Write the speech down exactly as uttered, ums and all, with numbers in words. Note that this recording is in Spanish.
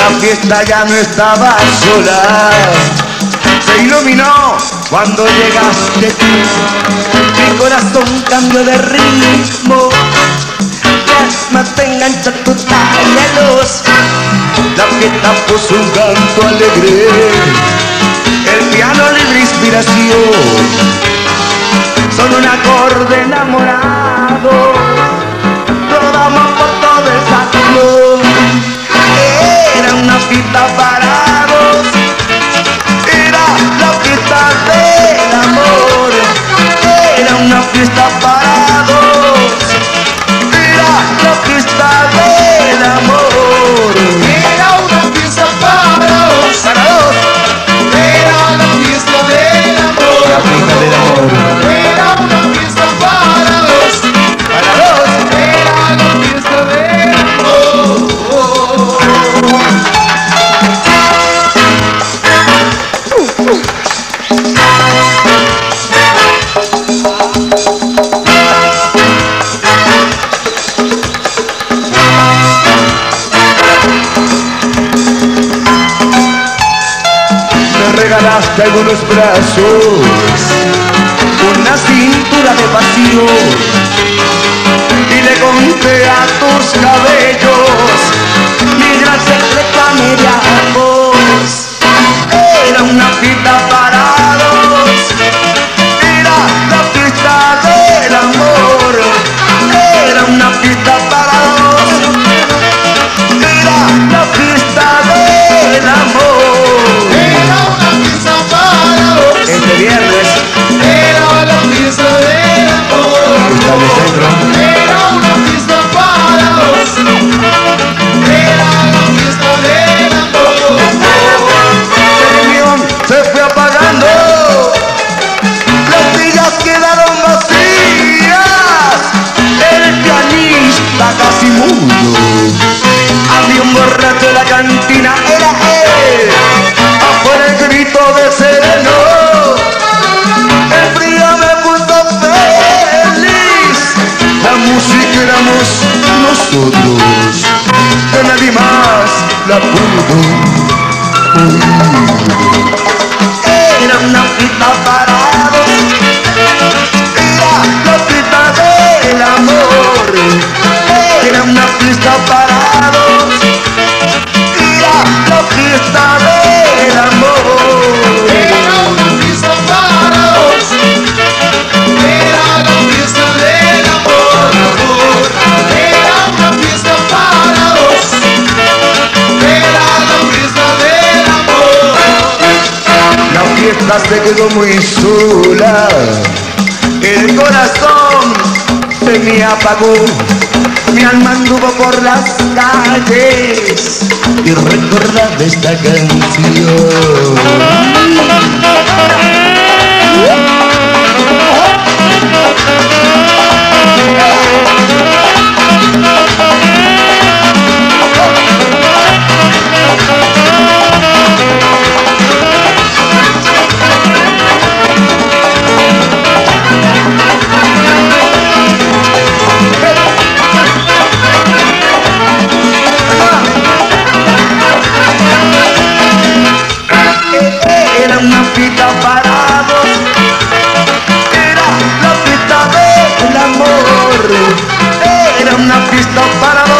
La fiesta ya no estaba sola, se iluminó cuando llegaste tú. Mi corazón cambió de ritmo, mi alma te engancha tu luz. La fiesta puso un canto alegre, el piano libre inspiración, son un acorde enamorado, rodamos por todo el salón. Era una fiesta para dos, era la fiesta del amor. Era una fiesta para dos, era la fiesta del amor. Era una fiesta para dos, Para dos, era la fiesta del amor. la fiesta del amor. Era una fiesta para dos, Para dos, era la fiesta del amor. me regalaste algunos brazos, una cintura de pasión, y le conté a tus cabellos mi gran secreto a media voz. Era una fiesta para dos, era la fiesta del amor. Era una fiesta para dos, era la fiesta del amor. Era una fiesta para dos, Este viernes era la fiesta del amor. está en el centro. Era una fiesta para dos, era la fiesta del amor. La reunión se fue apagando, las sillas quedaron vacías, el pianista casi mudo. Había un borracho en la cantina, era él, afuera el grito de sereno. El frío me puso feliz, la música éramos nosotros, que nadie más la pudo oír. Era una fiesta para dos, era la fiesta del amor. Era una fiesta para dos, era la fiesta del amor. Era una fiesta para dos, era la fiesta del amor, amor. Era una fiesta para dos, era la fiesta del amor. La fiesta se quedó muy sola, el corazón se me apagó, mi alma anduvo por las calles y recordaba esta canción. Era una fiesta para dos, era la fiesta del amor. Era una fiesta para dos.